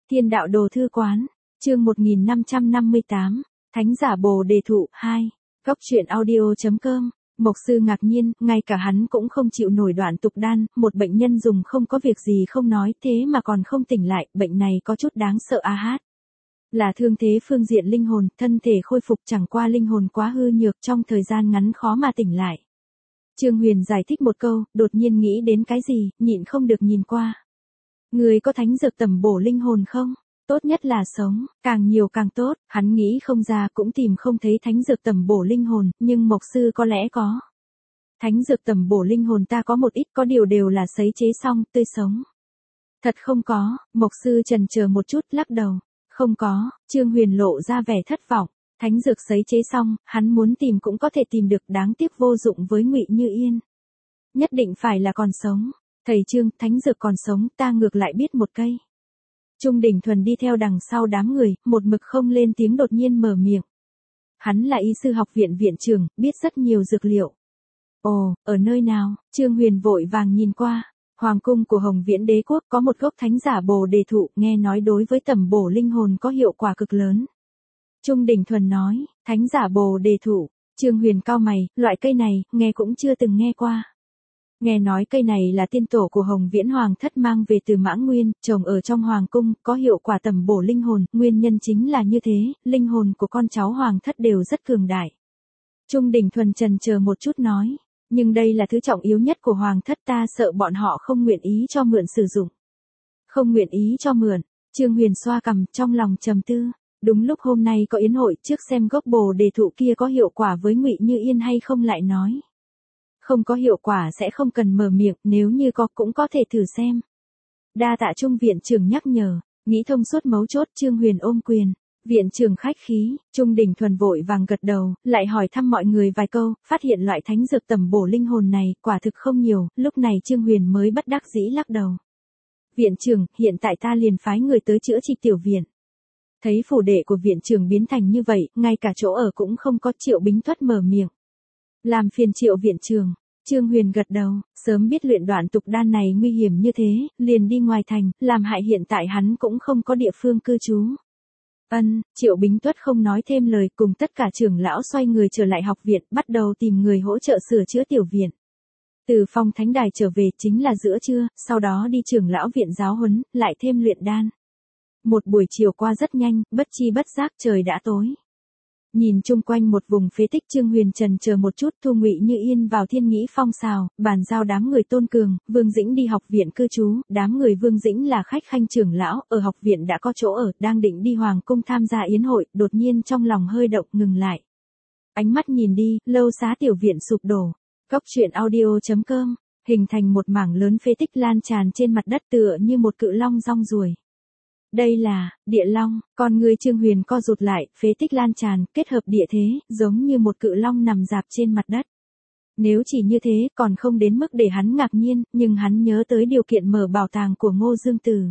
Thiên đạo đồ thư quán, chương 1558, Thánh giả Bồ Đề thụ 2, Góc truyện audio.com. Mộc sư ngạc nhiên, ngay cả hắn cũng không chịu nổi đoạn tục đan, một bệnh nhân dùng không có việc gì không nói thế mà còn không tỉnh lại, bệnh này có chút đáng sợ a hát. Là thương thế phương diện linh hồn, thân thể khôi phục chẳng qua linh hồn quá hư nhược trong thời gian ngắn khó mà tỉnh lại. Trương Huyền giải thích một câu, đột nhiên nghĩ đến cái gì, nhịn không được nhìn qua. Người có thánh dược tẩm bổ linh hồn không? Tốt nhất là sống, càng nhiều càng tốt, hắn nghĩ không ra cũng tìm không thấy thánh dược tẩm bổ linh hồn, nhưng Mộc sư có lẽ có. Thánh dược tẩm bổ linh hồn ta có một ít, có điều đều là sấy chế xong, tươi sống. Thật không có, Mộc sư chần chờ một chút lắc đầu. Không có, Trương Huyền lộ ra vẻ thất vọng. Thánh dược sấy chế xong, hắn muốn tìm cũng có thể tìm được, đáng tiếc vô dụng với Ngụy Như Yên. Nhất định phải là còn sống. Thầy Trương, thánh dược còn sống, ta ngược lại biết một cây. Trung Đình Thuần đi theo đằng sau đám người, một mực không lên tiếng đột nhiên mở miệng. Hắn là y sư học viện viện trưởng, biết rất nhiều dược liệu. Ồ, ở nơi nào? Trương Huyền vội vàng nhìn qua. Hoàng cung của Hồng Viễn Đế quốc có một gốc thánh giả Bồ Đề thụ, nghe nói đối với tẩm bổ linh hồn có hiệu quả cực lớn. Trung Đình Thuần nói, thánh giả Bồ Đề thụ. Trương Huyền cau mày, loại cây này, nghe cũng chưa từng nghe qua. Nghe nói cây này là tiên tổ của Hồng Viễn Hoàng thất mang về từ Mã Nguyên, trồng ở trong Hoàng cung, có hiệu quả tẩm bổ linh hồn, nguyên nhân chính là như thế, linh hồn của con cháu Hoàng thất đều rất cường đại. Trung Đình Thuần chần chờ một chút nói, nhưng đây là thứ trọng yếu nhất của Hoàng thất, ta sợ bọn họ không nguyện ý cho mượn sử dụng. Không nguyện ý cho mượn, Trương Huyền xoa cằm trong lòng trầm tư, đúng lúc hôm nay có yến hội trước xem gốc Bồ Đề thụ kia có hiệu quả với Ngụy Như Yên hay không lại nói. Không có hiệu quả sẽ không cần mở miệng, nếu như có cũng có thể thử xem. Đa tạ Trung viện trưởng nhắc nhở, nghĩ thông suốt mấu chốt. Trương Huyền ôm quyền, viện trưởng khách khí. Trung Đình Thuần vội vàng gật đầu, lại hỏi thăm mọi người vài câu, phát hiện loại thánh dược tẩm bổ linh hồn này quả thực không nhiều, lúc này Trương Huyền mới bất đắc dĩ lắc đầu. Viện trưởng, hiện tại ta liền phái người tới chữa trị tiểu viện. Thấy phủ đệ của viện trưởng biến thành như vậy, ngay cả chỗ ở cũng không có. Triệu Bính Tuất mở miệng. Làm phiền Triệu viện trưởng. Trương Huyền gật đầu, sớm biết luyện đoạn tục đan này nguy hiểm như thế, liền đi ngoài thành, làm hại hiện tại hắn cũng không có địa phương cư trú. Triệu Bính Tuất không nói thêm lời, cùng tất cả trưởng lão xoay người trở lại học viện, bắt đầu tìm người hỗ trợ sửa chữa tiểu viện. Từ phong thánh đài trở về chính là giữa trưa, sau đó đi trưởng lão viện giáo huấn, lại thêm luyện đan. Một buổi chiều qua rất nhanh, bất chi bất giác trời đã tối. Nhìn chung quanh một vùng phế tích, Trương Huyền trần chờ một chút, thu Ngụy Như Yên vào Thiên Nghĩ Phong xào, bàn giao đám người Tôn Cường, Vương Dĩnh đi học viện cư trú, đám người Vương Dĩnh là khách khanh trưởng lão, ở học viện đã có chỗ ở, đang định đi Hoàng cung tham gia yến hội, đột nhiên trong lòng hơi động, ngừng lại. Ánh mắt nhìn đi, lâu xá tiểu viện sụp đổ. Góc truyện audio.com, hình thành một mảng lớn phế tích lan tràn trên mặt đất tựa như một cự long rong ruổi. Đây là địa long, con người Trương Huyền co rụt lại, phế tích lan tràn, kết hợp địa thế, giống như một cự long nằm rạp trên mặt đất. Nếu chỉ như thế, còn không đến mức để hắn ngạc nhiên, nhưng hắn nhớ tới điều kiện mở bảo tàng của Ngô Dương Tử.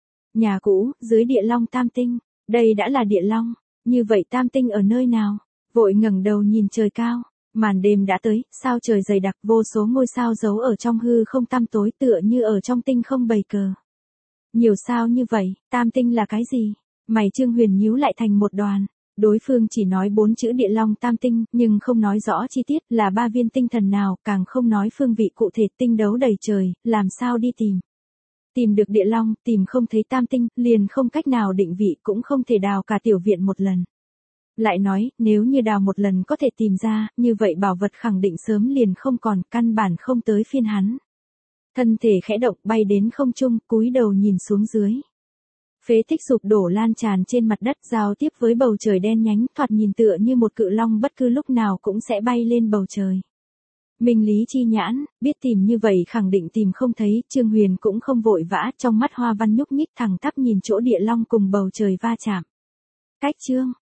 Nhà cũ, dưới địa long tam tinh, đây đã là địa long, như vậy tam tinh ở nơi nào? Vội ngẩng đầu nhìn trời cao, màn đêm đã tới, sao trời dày đặc, vô số ngôi sao giấu ở trong hư không tăm tối tựa như ở trong tinh không bày cờ. Nhiều sao như vậy, tam tinh là cái gì? Mày Trương Huyền nhíu lại thành một đoàn. Đối phương chỉ nói 4 chữ địa long tam tinh, nhưng không nói rõ chi tiết là 3 viên tinh thần nào, càng không nói phương vị cụ thể. Tinh đấu đầy trời, làm sao đi tìm? Tìm được địa long, tìm không thấy tam tinh, liền không cách nào định vị, cũng không thể đào cả tiểu viện một lần. Lại nói, nếu như đào một lần có thể tìm ra, như vậy bảo vật khẳng định sớm liền không còn, căn bản không tới phiên hắn. Thân thể khẽ động, bay đến không trung, cúi đầu nhìn xuống dưới. Phế tích sụp đổ lan tràn trên mặt đất, giao tiếp với bầu trời đen nhánh, thoạt nhìn tựa như một cự long bất cứ lúc nào cũng sẽ bay lên bầu trời. Minh lý chi nhãn, biết tìm như vậy khẳng định tìm không thấy. Trương Huyền cũng không vội vã, trong mắt hoa văn nhúc nhích thẳng tắp nhìn chỗ địa long cùng bầu trời va chạm. Cách chương,